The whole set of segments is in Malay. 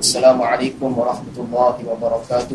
Assalamualaikum warahmatullahi wabarakatuh.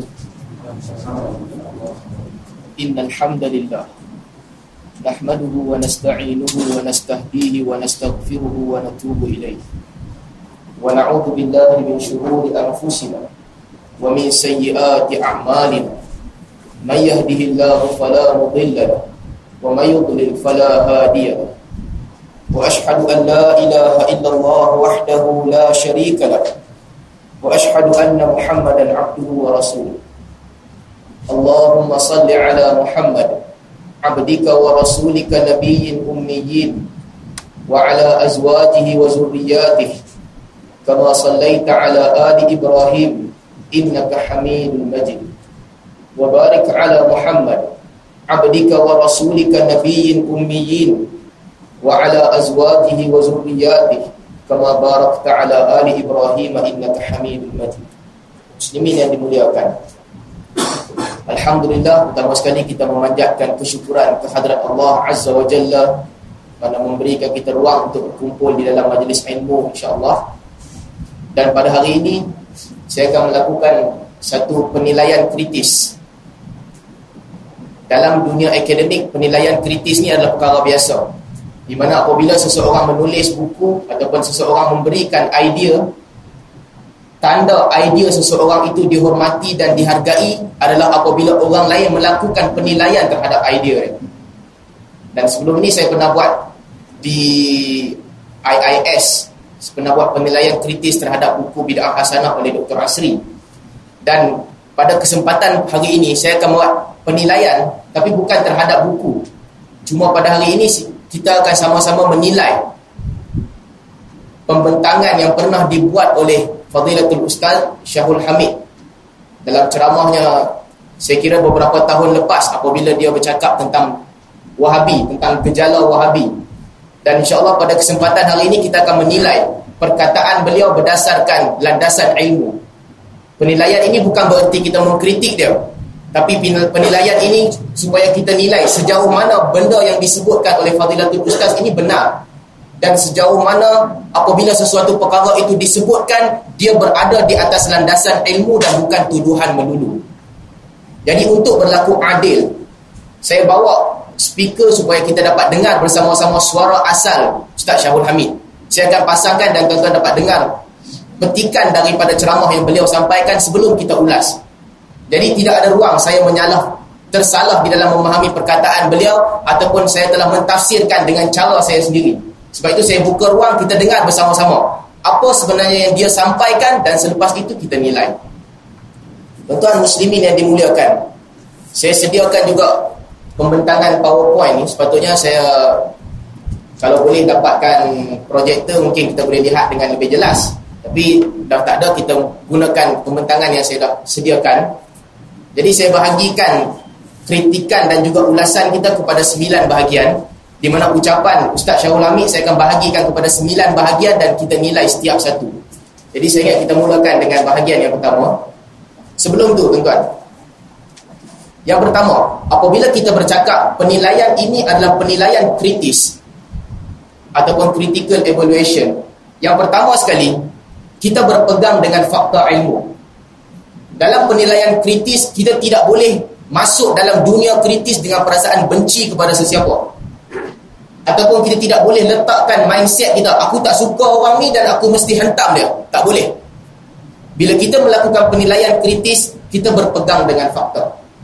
Innal hamdalillah nahmaduhu wa nasta'inuhu wa nastahdihi wa nastaghfiruhu wa natubu ilayh. Wa na'udzu billahi min shururi anfusina wa min sayyiati a'malina. May yahdihillahu fala mudilla lahu wa may yudlil fala hadiya lahu. Wa ashhadu an la ilaha illallah wahdahu la sharika lahu wa ashhadu anna Muhammadan abduhu wa rasuluh. Allahumma salli ala Muhammad abdika wa rasulika nabiyyin ummiyin wa ala azwajihi wa zurriyyatihi kama sallaita ala ali Ibrahim innaka Hamidum Majid. Wa barik ala Muhammad abdika wa rasulika nabiyyin ummiyin wa ala azwajihi wa zurriyyatihi kama barakta ala ali Ibrahim innaka Hamidum Majid. Muslimin yang dimuliakan, alhamdulillah, pertama sekali kita memanjatkan kesyukuran kehadrat Allah Azza wa Jalla kerana memberikan kita ruang untuk berkumpul di dalam majlis ilmu, insya-Allah. Dan pada hari ini saya akan melakukan satu penilaian kritis. Dalam dunia akademik, penilaian kritis ni adalah perkara biasa, di mana apabila seseorang menulis buku ataupun seseorang memberikan idea, tanda idea seseorang itu dihormati dan dihargai adalah apabila orang lain melakukan penilaian terhadap idea dia. Dan sebelum ini saya pernah buat di IIS, pernah buat penilaian kritis terhadap buku Bid'ah Hasanah oleh Dr. Asri. Dan pada kesempatan hari ini saya akan buat penilaian, tapi bukan terhadap buku. Cuma pada hari ini kita akan sama-sama menilai pembentangan yang pernah dibuat oleh Fadilatul Ustaz Syahul Hamid dalam ceramahnya, saya kira beberapa tahun lepas, apabila dia bercakap tentang Wahabi, tentang gejala Wahabi. Dan insya-Allah pada kesempatan hari ini kita akan menilai perkataan beliau berdasarkan landasan ilmu. Penilaian ini bukan bererti kita mengkritik dia, tapi penilaian ini supaya kita nilai sejauh mana benda yang disebutkan oleh Fadilatul Ustaz ini benar, dan sejauh mana apabila sesuatu perkara itu disebutkan, dia berada di atas landasan ilmu dan bukan tuduhan melulu. Jadi untuk berlaku adil, saya bawa speaker supaya kita dapat dengar bersama-sama suara asal Ustaz Syahul Hamid. Saya akan pasangkan dan tuan-tuan dapat dengar petikan daripada ceramah yang beliau sampaikan sebelum kita ulas. Jadi tidak ada ruang saya tersalah di dalam memahami perkataan beliau ataupun saya telah mentafsirkan dengan cara saya sendiri. Sebab itu saya buka ruang kita dengar bersama-sama apa sebenarnya yang dia sampaikan, dan selepas itu kita nilai. Tuan-tuan muslimin yang dimuliakan, saya sediakan juga pembentangan PowerPoint ni. Sepatutnya saya, kalau boleh dapatkan projektor, mungkin kita boleh lihat dengan lebih jelas. Tapi dah tak ada, kita gunakan pembentangan yang saya dah sediakan. Jadi saya bahagikan kritikan dan juga ulasan kita kepada 9 bahagian, di mana ucapan Ustaz Syahul Hamid saya akan bahagikan kepada 9 bahagian dan kita nilai setiap satu. Jadi saya ingat kita mulakan dengan bahagian yang pertama. Sebelum tu tuan-tuan, yang pertama, apabila kita bercakap penilaian ini adalah penilaian kritis ataupun critical evaluation, yang pertama sekali kita berpegang dengan fakta ilmu. Dalam penilaian kritis, kita tidak boleh masuk dalam dunia kritis dengan perasaan benci kepada sesiapa, ataupun kita tidak boleh letakkan mindset kita, aku tak suka orang ni dan aku mesti hentam dia. Tak boleh. Bila kita melakukan penilaian kritis, kita berpegang dengan fakta.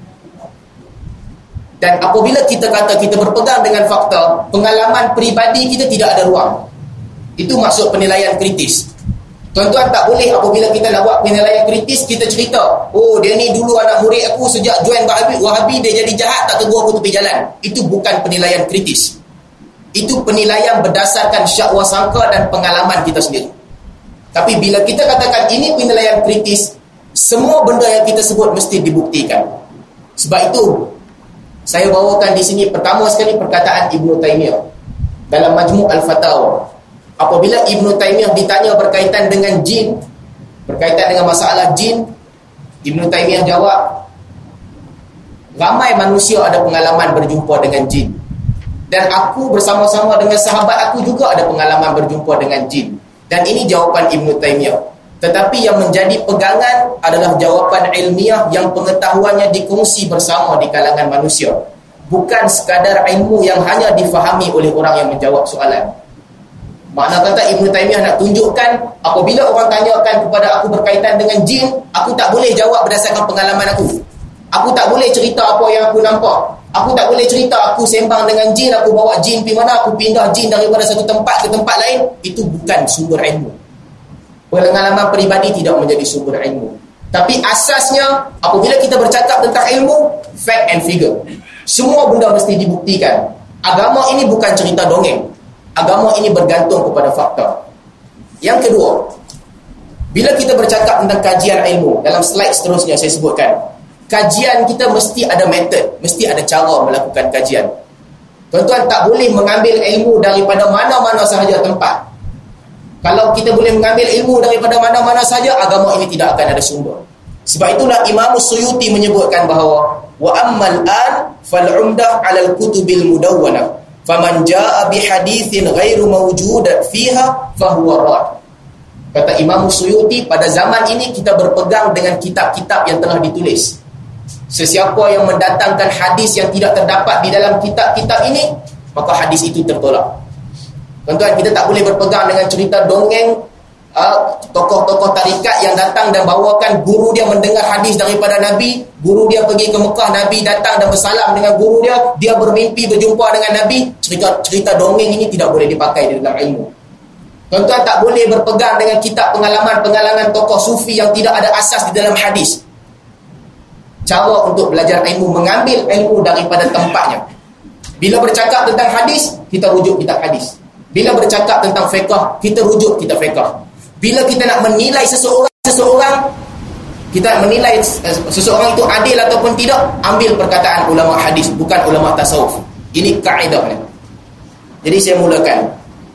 Dan apabila kita kata kita berpegang dengan fakta, pengalaman peribadi kita tidak ada ruang. Itu maksud penilaian kritis. Tuan-tuan tak boleh apabila kita nak buat penilaian kritis, kita cerita, oh dia ni dulu anak murid aku, sejak join Wahabi dia jadi jahat, tak tegur aku tepi jalan. Itu bukan penilaian kritis. Itu penilaian berdasarkan syakwa sangka dan pengalaman kita sendiri. Tapi bila kita katakan ini penilaian kritis, semua benda yang kita sebut mesti dibuktikan. Sebab itu saya bawakan di sini pertama sekali perkataan Ibn Taymiyah dalam Majmu' Al-Fatawa. Apabila Ibn Taymiyah ditanya berkaitan dengan jin, berkaitan dengan masalah jin, Ibn Taymiyah jawab, ramai manusia ada pengalaman berjumpa dengan jin, dan aku bersama-sama dengan sahabat aku juga ada pengalaman berjumpa dengan jin. Dan ini jawapan Ibn Taymiyah. Tetapi yang menjadi pegangan adalah jawapan ilmiah yang pengetahuannya dikongsi bersama di kalangan manusia. Bukan sekadar ilmu yang hanya difahami oleh orang yang menjawab soalan. Makna kata Ibn Taymiyah nak tunjukkan, apabila orang tanyakan kepada aku berkaitan dengan jin, aku tak boleh jawab berdasarkan pengalaman aku. Aku tak boleh cerita apa yang aku nampak. Aku tak boleh cerita aku sembang dengan jin, aku bawa jin pergi mana, aku pindah jin daripada satu tempat ke tempat lain. Itu bukan sumber ilmu. Pengalaman peribadi tidak menjadi sumber ilmu. Tapi asasnya, apabila kita bercakap tentang ilmu, fact and figure. Semua benda mesti dibuktikan. Agama ini bukan cerita dongeng. Agama ini bergantung kepada fakta. Yang kedua, bila kita bercakap tentang kajian ilmu, dalam slide seterusnya saya sebutkan, kajian kita mesti ada metod, mesti ada cara melakukan kajian. Tuan-tuan tak boleh mengambil ilmu daripada mana-mana sahaja tempat. Kalau kita boleh mengambil ilmu daripada mana-mana saja, agama ini tidak akan ada sumber. Sebab itulah Imam Suyuti menyebutkan bahawa wa ammal an fal umdah 'ala al-kutubil mudawwanah faman jaa bi haditsin ghairu mawjud fiha fahuwa rad. Kata Imam Suyuti, pada zaman ini kita berpegang dengan kitab-kitab yang telah ditulis. Sesiapa yang mendatangkan hadis yang tidak terdapat di dalam kitab-kitab ini, maka hadis itu tertolak. Tuan-tuan, kita tak boleh berpegang dengan cerita dongeng tokoh-tokoh tarikat yang datang dan bawakan guru dia mendengar hadis daripada Nabi, guru dia pergi ke Mekah, Nabi datang dan bersalam dengan guru dia bermimpi berjumpa dengan Nabi. Cerita dongeng ini tidak boleh dipakai di dalam ilmu. Tuan-tuan tak boleh berpegang dengan kitab pengalaman tokoh sufi yang tidak ada asas di dalam hadis. Cara untuk belajar ilmu, mengambil ilmu daripada tempatnya. Bila bercakap tentang hadis, kita rujuk kitab hadis. Bila bercakap tentang fiqh, kita rujuk kitab fiqh. Bila kita nak menilai seseorang, kita nak menilai seseorang itu adil ataupun tidak, ambil perkataan ulama hadis, bukan ulama tasawuf. Ini kaedahnya. Jadi saya mulakan.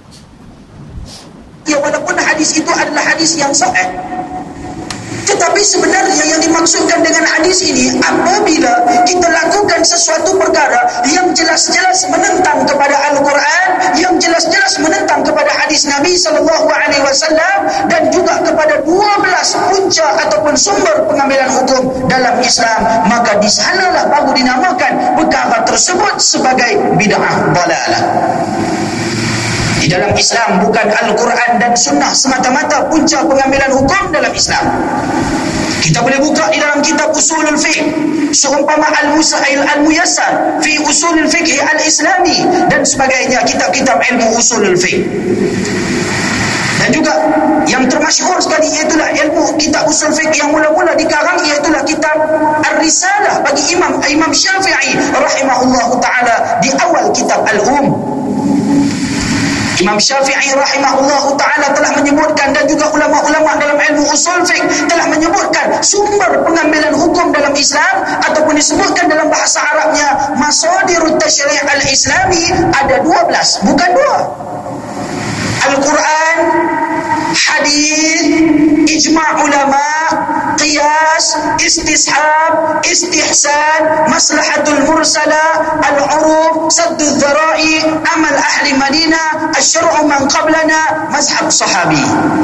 Ya, walaupun hadis itu adalah hadis yang sahih, tetapi sebenarnya yang dimaksudkan dengan hadis ini, apabila kita lakukan sesuatu perkara yang jelas-jelas menentang kepada Al-Quran, yang jelas-jelas menentang kepada hadis Nabi SAW, dan juga kepada 12 punca ataupun sumber pengambilan hukum dalam Islam, maka di sanalah baru dinamakan perkara tersebut sebagai bid'ah dalalah. Di dalam Islam bukan Al-Quran dan Sunnah semata-mata punca pengambilan hukum dalam Islam. Kita boleh buka di dalam kitab Usulul Fiqh, seumpama Al-Musail Al-Muyassar fi Usulul Fiqh Al-Islami dan sebagainya, kitab-kitab ilmu Usulul Fiqh. Dan juga yang termasyhur sekali iaitulah ilmu kitab Usul Fiqh yang mula-mula dikarang, iaitulah kitab Ar-Risalah bagi Imam Syafi'i rahimahullahu ta'ala di awal kitab Al-Um. Imam Syafi'i rahimahullahu ta'ala telah menyebutkan, dan juga ulama-ulama dalam ilmu usul fiqh telah menyebutkan, sumber pengambilan hukum dalam Islam ataupun disebutkan dalam bahasa Arabnya masadirut tasyri' al-islami ada 12, bukan 2. Al-Quran, hadis, ijma' ulama, qiyas, istishab, istihsan, maslahatul mursala, al-uruf, saddul dhara'i, amal ahli Madinah, asyru'u man qablana, mazhab sahabi.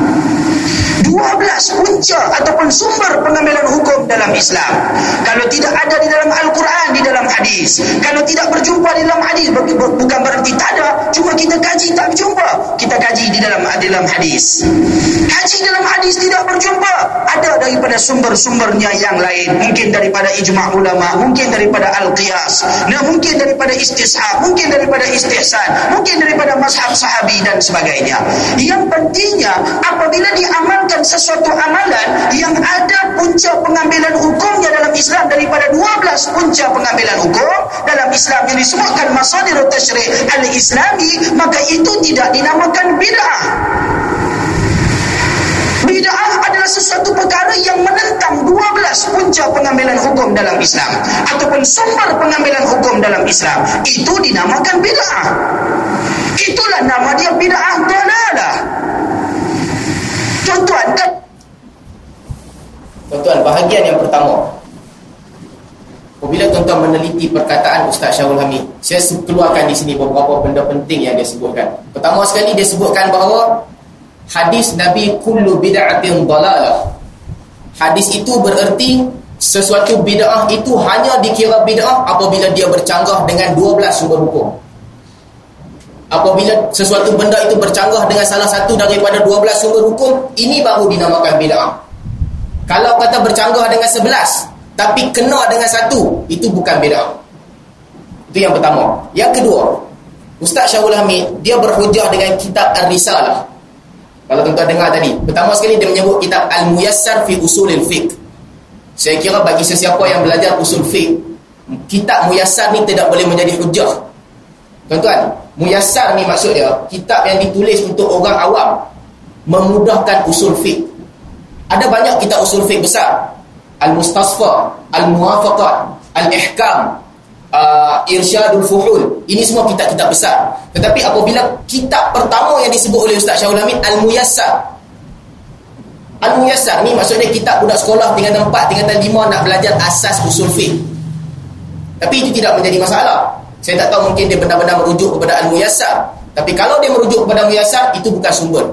12 punca ataupun sumber pengambilan hukum dalam Islam. Kalau tidak ada di dalam Al-Quran, di dalam hadis. Kalau tidak berjumpa di dalam hadis, bukan berarti tak ada, cuma kita kaji tak berjumpa. Kita kaji di dalam hadis. Kaji dalam hadis tidak berjumpa, ada daripada sumber-sumbernya yang lain. Mungkin daripada ijma' ulama, mungkin daripada al-qiyas, mungkin daripada istishab, mungkin daripada istihsan, mungkin daripada mazhab sahabi dan sebagainya. Yang pentingnya, apabila diamalkan sesuatu amalan yang ada punca pengambilan hukumnya dalam Islam, daripada 12 punca pengambilan hukum dalam Islam yang disebutkan masadirut tasyri' al-islami, maka itu tidak dinamakan bid'ah. Bid'ah adalah sesuatu perkara yang menentang 12 punca pengambilan hukum dalam Islam ataupun sumber pengambilan hukum dalam Islam. Itu dinamakan bid'ah. Itulah nama dia, bid'ah dalalah. Tuan-tuan, bahagian yang pertama, apabila tuan-tuan meneliti perkataan Ustaz Syarul Hamid, saya keluarkan di sini beberapa benda penting yang dia sebutkan. Pertama sekali, dia sebutkan bahawa hadis Nabi kullu bid'atin dalalah. Hadis itu bererti sesuatu bid'ah itu hanya dikira bid'ah apabila dia bercanggah dengan 12 sumber hukum. Apabila sesuatu benda itu bercanggah dengan salah satu daripada 12 sumber hukum, ini baru dinamakan bid'ah. Kalau kata bercanggah dengan 11 tapi kena dengan satu, itu bukan bid'ah. Itu yang pertama. Yang kedua, Ustaz Syahul Hamid dia berhujah dengan kitab Ar-Risalah. Kalau tuan-tuan dengar tadi, pertama sekali dia menyebut kitab Al-Muyassar fi Usulil Fiqh. Saya kira bagi sesiapa yang belajar usul fiqh, kitab Muyassar ni tidak boleh menjadi hujah. Tuan-tuan, Muyassar ni maksudnya kitab yang ditulis untuk orang awam, memudahkan usul fiqh. Ada banyak kitab usul fiqh besar. Al-Mustasfa, Al-Muwafaqat, Al-Ihkam, Irsyadul Fuhul. Ini semua kitab-kitab besar. Tetapi apabila kitab pertama yang disebut oleh Ustaz Syahul Hamid, Al-Muyassar. Al-Muyassar ni maksudnya kitab budak sekolah tingkatan 4, tingkatan 5 nak belajar asas usul fiqh. Tapi itu tidak menjadi masalah. Saya tak tahu, mungkin dia benar-benar merujuk kepada Al-Muyassar. Tapi kalau dia merujuk kepada Al-Muyassar, itu bukan sumber.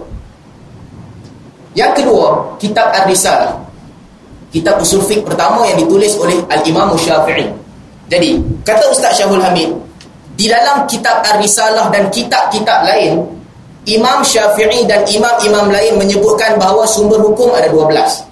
Yang kedua, kitab Ar-Risalah. Kitab usul fiqh pertama yang ditulis oleh Al-Imam Syafi'i. Jadi, kata Ustaz Syahul Hamid, di dalam kitab Ar-Risalah dan kitab-kitab lain, Imam Syafi'i dan imam-imam lain menyebutkan bahawa sumber hukum ada 12.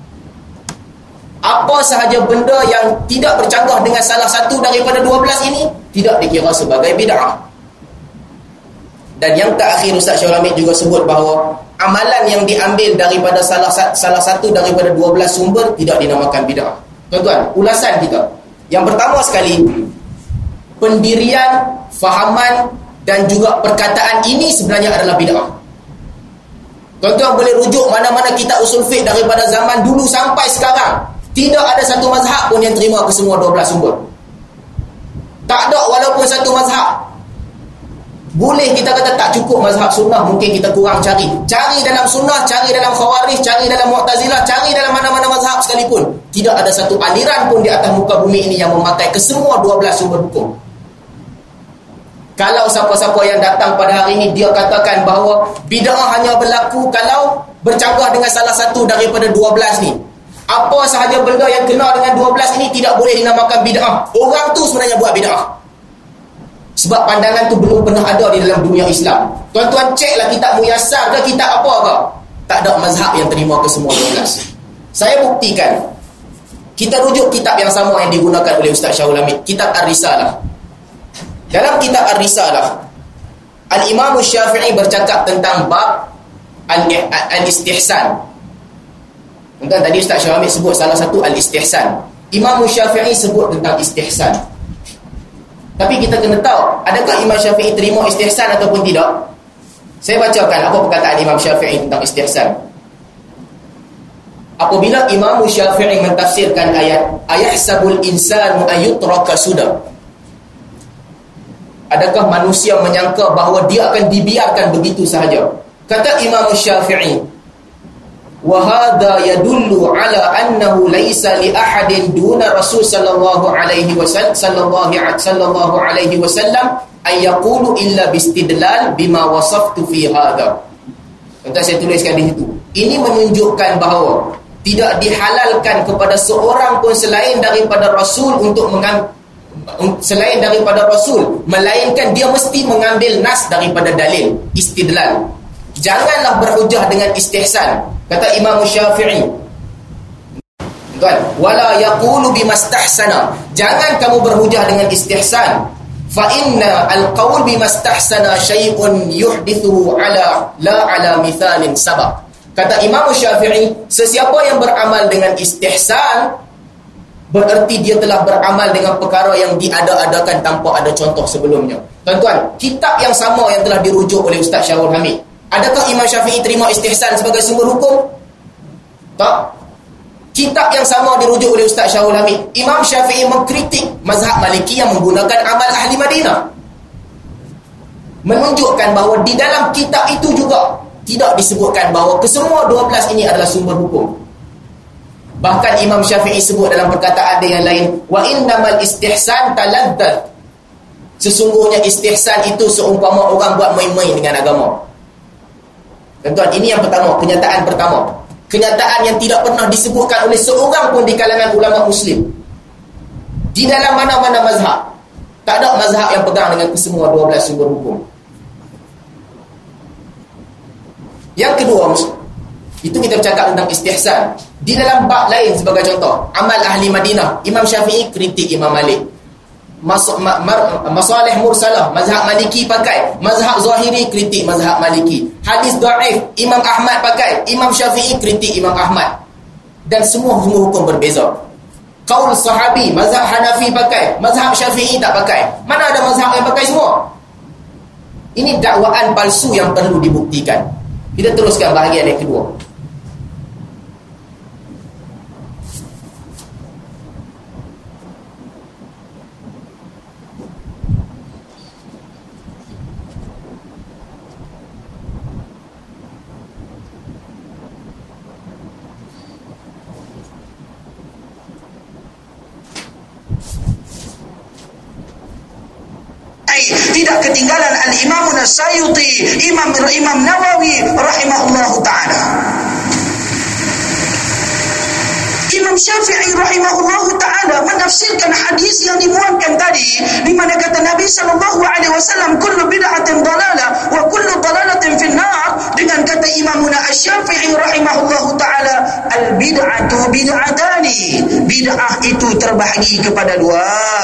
Apa sahaja benda yang tidak bercanggah dengan salah satu daripada 12 ini, tidak dikira sebagai bid'ah. Dan yang terakhir, Ustaz Syahul Hamid juga sebut bahawa amalan yang diambil daripada salah satu daripada 12 sumber tidak dinamakan bid'ah. Tuan-tuan, ulasan kita. Yang pertama sekali, pendirian, fahaman dan juga perkataan ini sebenarnya adalah bid'ah. Tuan-tuan boleh rujuk mana-mana kitab usul fiqh daripada zaman dulu sampai sekarang. Tidak ada satu mazhab pun yang terima ke semua 12 sumber. Tak ada walaupun satu mazhab. Boleh kita kata tak cukup mazhab sunnah, mungkin kita kurang cari. Cari dalam sunnah, cari dalam khawarij, cari dalam mu'tazilah, cari dalam mana-mana mazhab sekalipun. Tidak ada satu aliran pun di atas muka bumi ini yang memakai ke semua 12 sumber hukum. Kalau siapa-siapa yang datang pada hari ini, dia katakan bahawa bid'ah hanya berlaku kalau bercanggah dengan salah satu daripada 12 ni. Apa sahaja benda yang kena dengan 12 ini tidak boleh dinamakan bid'ah. Orang tu sebenarnya buat bid'ah. Sebab pandangan tu belum pernah ada di dalam dunia Islam. Tuan-tuan ceklah kitab Muyassar ke kitab apa ke, tak ada mazhab yang terima ke semua 12. Saya buktikan. Kita rujuk kitab yang sama yang digunakan oleh Ustaz Syahul Hamid, kitab Ar-Risalah. Dalam kitab Ar-Risalah, Al-Imam Syafi'i bercakap tentang bab Al-Istihsan. Tentang tadi Ustaz Syahul Hamid sebut salah satu Al-Istihsan. Imam Syafi'i sebut tentang istihsan. Tapi kita kena tahu, adakah Imam Syafi'i terima istihsan ataupun tidak? Saya bacakan apa perkataan Imam Syafi'i tentang istihsan. Apabila Imam Syafi'i mentafsirkan ayat ayahsabul insanu ayutraka suda, adakah manusia menyangka bahawa dia akan dibiarkan begitu sahaja? Kata Imam Syafi'i, wa hadha yadullu ala annahu laysa li ahadin duna Rasul sallallahu alaihi wasallam ay yaqulu illa bistidlal bima wasaftu fi hadha. Entah saya tuliskan di situ. Ini menunjukkan bahawa tidak dihalalkan kepada seorang pun selain daripada Rasul untuk melainkan dia mesti mengambil nas daripada dalil, istidlal. Janganlah berhujah dengan istihsan. Kata Imam Syafi'i, tuan, wala yaqulu bimastahsana. Jangan kamu berhujah dengan istihsan. Fa inna al-qaul bimastahsana syai'un yuhdithu ala la ala mithalin sabaq. Kata Imam Syafi'i, sesiapa yang beramal dengan istihsan bererti dia telah beramal dengan perkara yang diada-adakan tanpa ada contoh sebelumnya. Tuan-tuan, kitab yang sama yang telah dirujuk oleh Ustaz Syahul Hamid, adakah Imam Syafi'i terima istihsan sebagai sumber hukum? Tak. Kitab yang sama dirujuk oleh Ustaz Syahul Hamid, Imam Syafi'i mengkritik mazhab Maliki yang menggunakan amal ahli Madinah, menunjukkan bahawa di dalam kitab itu juga tidak disebutkan bahawa kesemua 12 ini adalah sumber hukum. Bahkan Imam Syafi'i sebut dalam perkataan dia yang lain, wa innamal istihsan taladzat. Sesungguhnya istihsan itu seumpama orang buat main-main dengan agama. Tuan-tuan, ini yang pertama, kenyataan pertama. Kenyataan yang tidak pernah disebutkan oleh seorang pun di kalangan ulama Muslim. Di dalam mana-mana mazhab, tak ada mazhab yang pegang dengan kesemua 12 sumber hukum. Yang kedua, itu kita bercakap tentang istihsan. Di dalam bab lain, sebagai contoh, amal ahli Madinah, Imam Syafi'i kritik Imam Malik. Masalih mursalah, mazhab Maliki pakai. Mazhab Zahiri kritik mazhab Maliki. Hadis dhaif, Imam Ahmad pakai. Imam Syafi'i kritik Imam Ahmad. Dan semua hukum berbeza. Qaul sahabi, mazhab Hanafi pakai. Mazhab Syafi'i tak pakai. Mana ada mazhab yang pakai semua? Ini dakwaan palsu yang perlu dibuktikan. Kita teruskan bahagian yang kedua. Tidak ketinggalan Al-Imam As-Sayuti, Imam Nawawi rahimahullahu ta'ala. Imam Syafi'i rahimahullahu ta'ala menafsirkan hadis yang dimuatkan tadi, di mana kata Nabi sallallahu alaihi wasallam, kullu bid'atin dalalah wa kullu dalalatin finnar, dengan kata Imam Asy-Syafi'i rahimahullahu ta'ala, al-bid'atu bid'atani, bid'ah itu terbahagi kepada dua,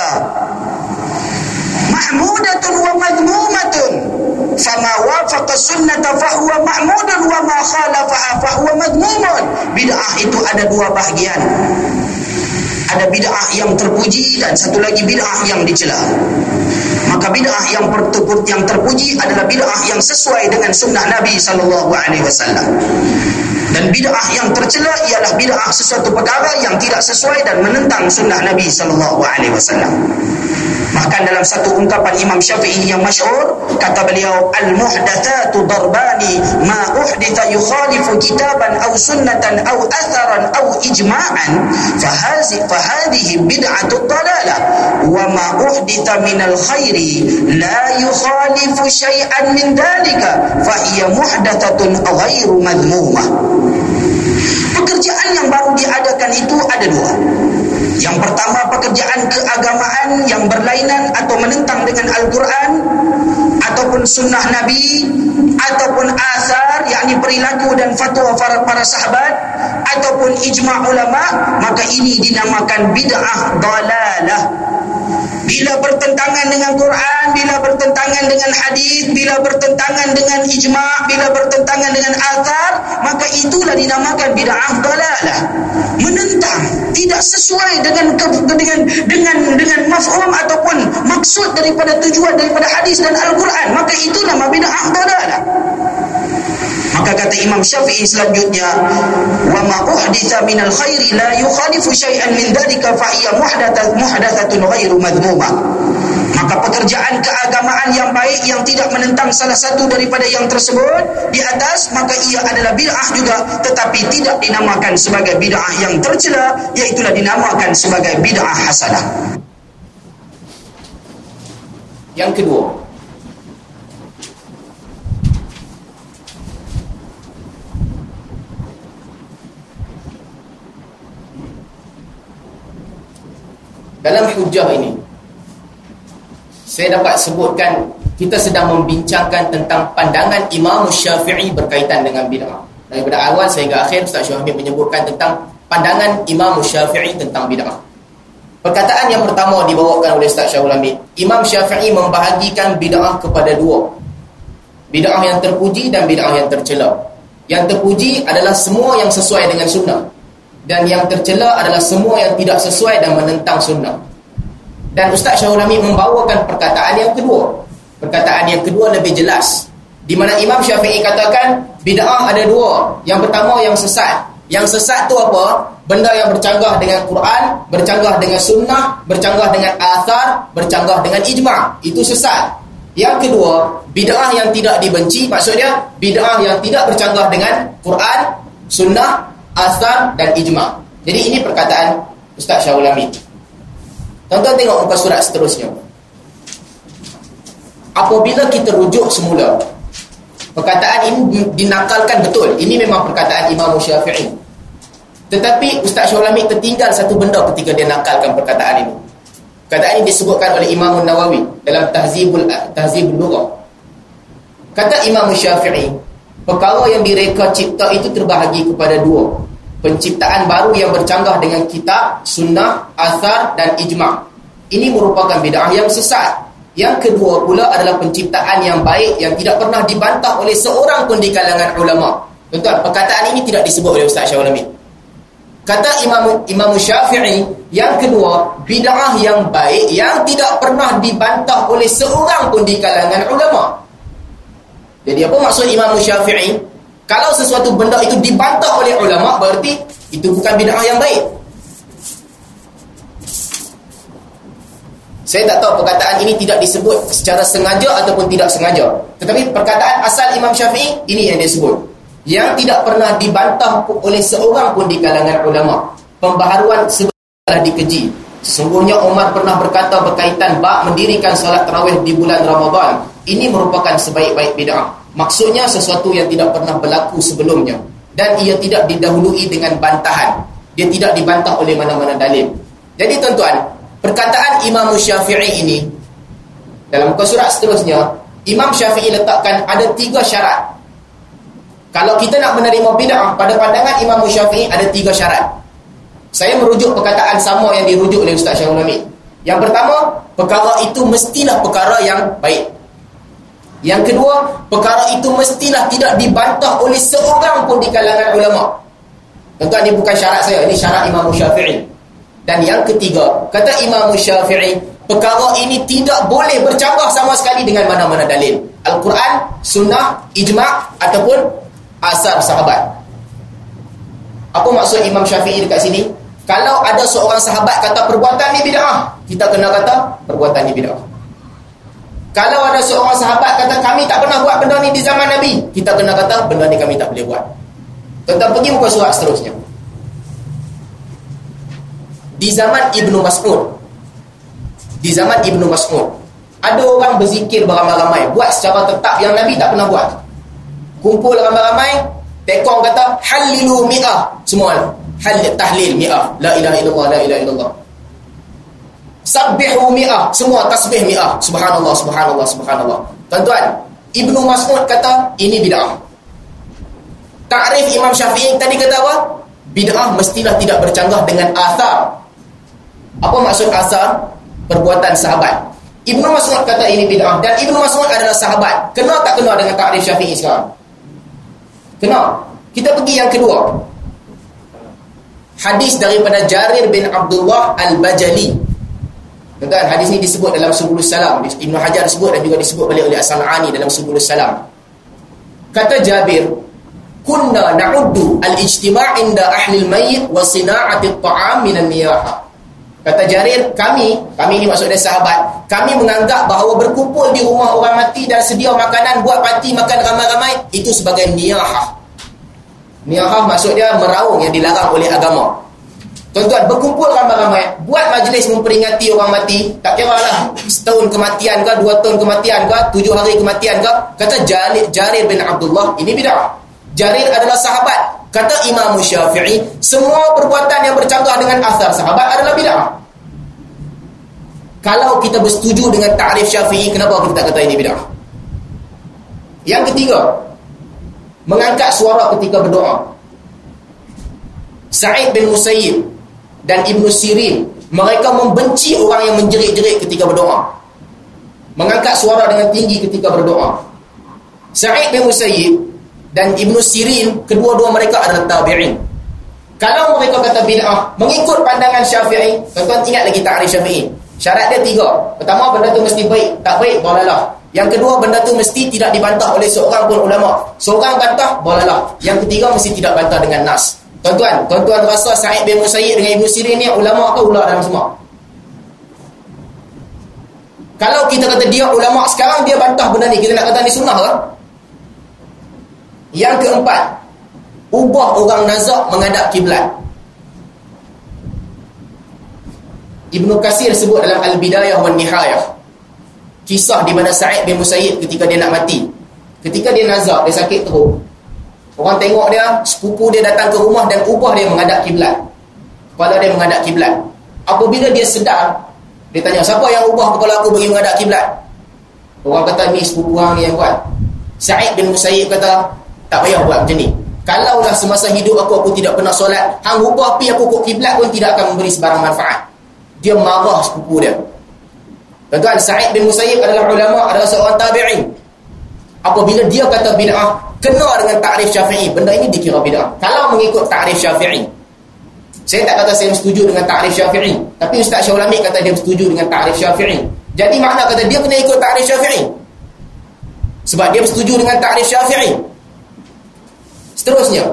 mahmudatun wa madmumatun, fama wafaqa sunnata fahuwa mahmudun wa ma khalafaha fahuwa madmumun. Bid'ah itu ada dua bahagian. Ada bid'ah yang terpuji dan satu lagi bid'ah yang dicela. Maka bid'ah yang terpuji adalah bid'ah yang sesuai dengan sunnah Nabi sallallahu alaihi wasallam. Dan bid'ah yang tercela ialah bid'ah sesuatu perkara yang tidak sesuai dan menentang sunnah Nabi sallallahu alaihi wasallam. Bahkan dalam satu ungkapan Imam Syafi'i yang masyhur, kata beliau, al-muhdatsatu darbani, ma uhditha yukhalifu kitaban aw sunnatan aw atharan aw ijma'an fahadhihi bid'atu dalalah, wa ma uhditha minal khairi la yukhalifu syai'an min dhalika fahiya muhdatsatun ghairu madhmumah. Pekerjaan yang baru diadakan itu ada dua. Yang pertama, pekerjaan keagamaan yang berlainan atau menentang dengan Al-Quran ataupun sunnah Nabi ataupun asar, yakni perilaku dan fatwa para sahabat ataupun ijma' ulama, maka ini dinamakan bid'ah dalalah. Bila bertentangan dengan Quran, bila bertentangan dengan hadis, bila bertentangan dengan ijma', bila bertentangan dengan athar, maka itulah dinamakan bid'ah dalalah. Menentang, tidak sesuai dengan mafhum ataupun maksud daripada tujuan daripada hadis dan Al-Quran, maka itu nama bid'ah dalalah. Maka kata Imam Syafi'i selanjutnya, wa ma uhditha minal khairi la yukhalifu syai'an min dhalika fa hiya muhdatsatun ghairu madhmumah. Maka pekerjaan keagamaan yang baik yang tidak menentang salah satu daripada yang tersebut di atas, maka ia adalah bid'ah juga, tetapi tidak dinamakan sebagai bid'ah yang tercela, iaitulah dinamakan sebagai bid'ah hasanah. Yang kedua, dalam hujah ini saya dapat sebutkan, kita sedang membincangkan tentang pandangan Imam Syafi'i berkaitan dengan bid'ah. Daripada awal sehingga akhir Ustaz Syuhamid menyebutkan tentang pandangan Imam Syafi'i tentang bid'ah. Perkataan yang pertama dibawakan oleh Ustaz Syuhamid, Imam Syafi'i membahagikan bid'ah kepada dua. Bid'ah yang terpuji dan bid'ah yang tercela. Yang terpuji adalah semua yang sesuai dengan sunnah, dan yang tercela adalah semua yang tidak sesuai dan menentang sunnah. Dan Ustaz Syahul Hamid membawakan perkataan yang kedua. Perkataan yang kedua lebih jelas, di mana Imam Syafi'i katakan bid'ah ada dua. Yang pertama yang sesat. Yang sesat tu apa? Benda yang bercanggah dengan Quran, bercanggah dengan sunnah, bercanggah dengan athar, bercanggah dengan ijma'. Itu sesat. Yang kedua, bid'ah yang tidak dibenci, maksudnya bid'ah yang tidak bercanggah dengan Quran, sunnah, athar dan ijma'. Jadi ini perkataan Ustaz Syahul Hamid. Tuan-tuan tengok muka surat seterusnya. Apabila kita rujuk semula Perkataan ini dinakalkan betul. Ini memang perkataan Imam Syafi'i. Tetapi Ustaz Syahul Hamid tertinggal satu benda ketika dia nakalkan perkataan ini. Perkataan ini disebutkan oleh Imam Nawawi dalam Tahzibul Lughah. Kata Imam Syafi'i, perkara yang direka cipta itu terbahagi kepada dua. Penciptaan baru yang bercanggah dengan kitab, sunnah, athar dan ijma'. Ini merupakan bid'ah yang sesat. Yang kedua pula adalah penciptaan yang baik yang tidak pernah dibantah oleh seorang pun di kalangan ulama'. Tuan-tuan, perkataan ini tidak disebut oleh Ustaz Syahul Hamid. Kata Imam Syafi'i, yang kedua, bid'ah yang baik yang tidak pernah dibantah oleh seorang pun di kalangan ulama'. Jadi apa maksud Imam Syafi'i? Kalau sesuatu benda itu dibantah oleh ulama', berarti itu bukan bid'ah yang baik. Saya tak tahu perkataan ini tidak disebut secara sengaja ataupun tidak sengaja. Tetapi perkataan asal Imam Syafi'i, ini yang dia sebut. Yang tidak pernah dibantah oleh seorang pun di kalangan ulama'. Pembaharuan sebenarnya dikeji. Sesungguhnya Umar pernah berkata berkaitan bab mendirikan solat tarawih di bulan Ramadan. Ini merupakan sebaik-baik bid'ah. Maksudnya sesuatu yang tidak pernah berlaku sebelumnya. Dan ia tidak didahului dengan bantahan. Dia tidak dibantah oleh mana-mana dalil. Jadi tuan-tuan, perkataan Imam Syafi'i ini, dalam muka surat seterusnya, Imam Syafi'i letakkan ada 3 syarat. Kalau kita nak menerima bid'ah, pada pandangan Imam Syafi'i ada 3 syarat. Saya merujuk perkataan sama yang dirujuk oleh Ustaz Syahul Hamid. Yang pertama, perkara itu mestilah perkara yang baik. Yang kedua, perkara itu mestilah tidak dibantah oleh seorang pun di kalangan ulama'. Tuan-tuan, ini bukan syarat saya, ini syarat Imam Syafi'i. Dan yang ketiga, kata Imam Syafi'i, perkara ini tidak boleh bercanggah sama sekali dengan mana-mana dalil. Al-Quran, sunnah, ijma' ataupun asar sahabat. Apa maksud Imam Syafi'i dekat sini? Kalau ada seorang sahabat kata perbuatan ni bid'ah, kita kena kata perbuatan ni bid'ah. Kalau ada seorang sahabat kata kami tak pernah buat benda ni di zaman Nabi, kita kena kata benda ni kami tak boleh buat. Tuan-tuan pergi muka surat seterusnya. Di zaman Ibnu Mas'ud, ada orang berzikir beramai-ramai, buat secara tetap yang Nabi tak pernah buat. Kumpul ramai-ramai, tekong kata halilu mi'ah, semua tahlil mi'ah, la ilaha illallah, la ilaha illallah. Sabbihu mi'ah, semua tasbih mi'ah, subhanallah, subhanallah, subhanallah. Tuan-tuan, Ibnu Mas'ud kata ini bid'ah. Takrif Imam Syafi'i tadi kata apa? Bid'ah mestilah tidak bercanggah dengan athar. Apa maksud asar? Perbuatan sahabat. Ibnu Mas'ud kata ini bid'ah. Dan Ibnu Mas'ud adalah sahabat. Kena tak kena dengan takrif Syafi'i sekarang? Kena. Kita pergi yang kedua. Hadis daripada Jarir bin Abdullah Al-Bajali. Tuan-tuan, hadis ini disebut dalam Subulus Salam. Ibnu Hajar disebut dan juga disebut balik oleh As-San'ani dalam Subulus Salam. Kata Jabir, kunna na'uddu al-ijtima' inda ahli al-mayyit wa sina'ati at-ta'am min an-niyaha. Kata Jarir, kami ni maksudnya sahabat, kami menganggap bahawa berkumpul di rumah orang mati dan sedia makanan, buat parti makan ramai-ramai, itu sebagai niyahah. Niyahah maksudnya meraung yang dilarang oleh agama. Tuan-tuan, berkumpul ramai-ramai, buat majlis memperingati orang mati, tak kira lah setahun kematian ke, 2 tahun kematian ke, 7 hari kematian ke. Kata Jarir bin Abdullah, ini bid'ah. Jarir adalah sahabat. Kata Imam Syafi'i, semua perbuatan yang bercanggah dengan asar sahabat adalah bid'ah. Kalau kita bersetuju dengan ta'rif Syafi'i, kenapa kita tak kata ini bid'ah? Yang ketiga, mengangkat suara ketika berdoa. Sa'id bin Musayyib dan Ibnu Sirin, mereka membenci orang yang menjerit-jerit ketika berdoa. Mengangkat suara dengan tinggi ketika berdoa. Sa'id bin Musayyib dan Ibnu Sirin, kedua-dua mereka adalah tabi'in. Kalau mereka kata bid'ah mengikut pandangan Syafi'i, tuan-tuan ingat lagi ta'rif Syafi'i. Syarat dia 3. Pertama, benda tu mesti baik. Tak baik, dalalah. Yang kedua, benda tu mesti tidak dibantah oleh seorang pun ulama. Seorang bantah, dalalah. Yang ketiga, mesti tidak bantah dengan nas. Tuan-tuan rasa Sa'id bin Musayyib dengan Ibnu Sirin ni ulama ke ular dalam semua? Kalau kita kata dia ulama, sekarang dia bantah benda ni, kita nak kata ni sunnah ke? Yang keempat, ubah orang nazak menghadap kiblat. Ibnu Katsir sebut dalam Al-Bidayah wan Nihayah kisah di mana Sa'id bin Musayyib ketika dia nak mati, ketika dia nazak, dia sakit teruk, orang tengok dia, sepupu dia datang ke rumah dan ubah dia menghadap kiblat, kepala dia menghadap kiblat. Apabila dia sedar, dia tanya, siapa yang ubah kepala aku bagi menghadap kiblat? Orang kata, ni sepupu hang ni yang buat. Sa'id bin Musayyib kata, tak payah buat macam ni. Kalaulah semasa hidup aku tidak pernah solat, hang ubah pi aku ke kiblat pun tidak akan memberi sebarang manfaat. Dia marah sepupu dia. Tuan-tuan, Sa'id bin Musayyib adalah ulama, adalah seorang tabi'in. Apabila dia kata bid'ah, kena dengan takrif Syafi'i, benda ini dikira bid'ah. Kalau mengikut takrif Syafi'i, saya tak kata saya setuju dengan takrif Syafi'i, tapi Ustaz Syahul Hamid kata dia setuju dengan takrif Syafi'i. Jadi makna kata dia kena ikut takrif Syafi'i, sebab dia setuju dengan takrif Syafi'i. Seterusnya,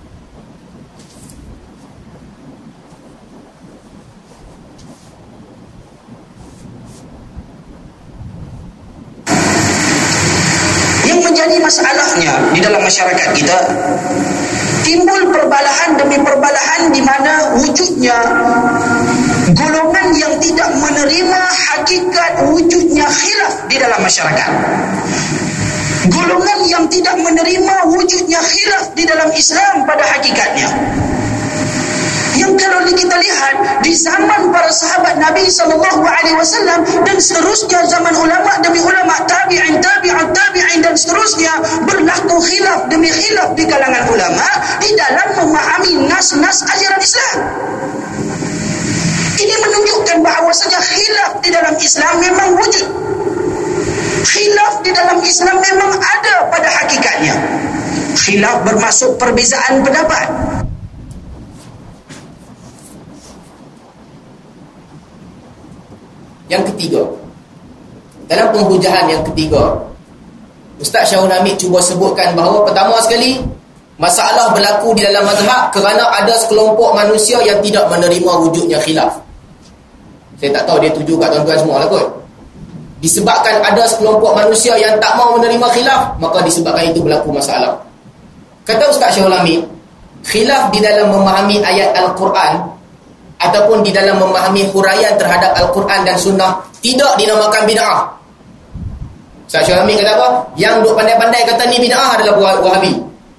yang menjadi masalahnya di dalam masyarakat kita, timbul perbalahan demi perbalahan di mana wujudnya golongan yang tidak menerima hakikat wujudnya khilaf di dalam masyarakat. Golongan yang tidak menerima wujudnya khilaf di dalam Islam pada hakikatnya. Yang kalau kita lihat di zaman para sahabat Nabi SAW dan seterusnya, zaman ulama demi ulama, tabi'in, tabi'at tabi'in dan seterusnya, berlaku khilaf demi khilaf di kalangan ulama di dalam memahami nas-nas ajaran Islam. Ini menunjukkan bahawasanya khilaf di dalam Islam memang wujud. Khilaf di dalam Islam memang ada pada hakikatnya. Khilaf bermaksud perbezaan pendapat. Yang ketiga, dalam penghujahan yang ketiga, Ustaz Syahul Hamid cuba sebutkan bahawa pertama sekali, masalah berlaku di dalam mazhab kerana ada sekelompok manusia yang tidak menerima wujudnya khilaf. Saya tak tahu dia tuju kat tuan-tuan semua lah kot. Disebabkan ada sekelompok manusia yang tak mau menerima khilaf, maka disebabkan itu berlaku masalah. Kata Ustaz Syahul Hamid, khilaf di dalam memahami ayat Al-Quran ataupun di dalam memahami huraian terhadap Al-Quran dan Sunnah tidak dinamakan bid'ah. Ustaz Syahul Hamid kata apa? Yang duk pandai-pandai kata ni bid'ah adalah Wahabi.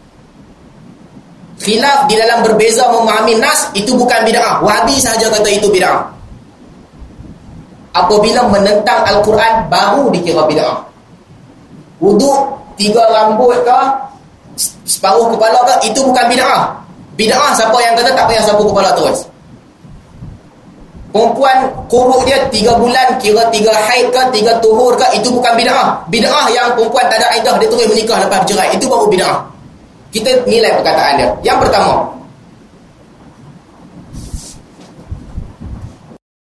Khilaf di dalam berbeza memahami nas itu bukan bid'ah. Wahabi sahaja kata itu bid'ah. Apabila menentang Al-Quran baru dikira bid'ah. Wuduk 3 rambut ke, separuh kepala ke, itu bukan bid'ah. Bid'ah siapa yang kata tak payah sapu kepala terus. Perempuan kuruk dia 3 bulan, kira 3 haid ke, 3 tuhur ke, itu bukan bid'ah. Bid'ah yang perempuan tak ada iddah, dia terus menikah lepas bercerai, itu baru bid'ah. Kita nilai perkataan dia. Yang pertama,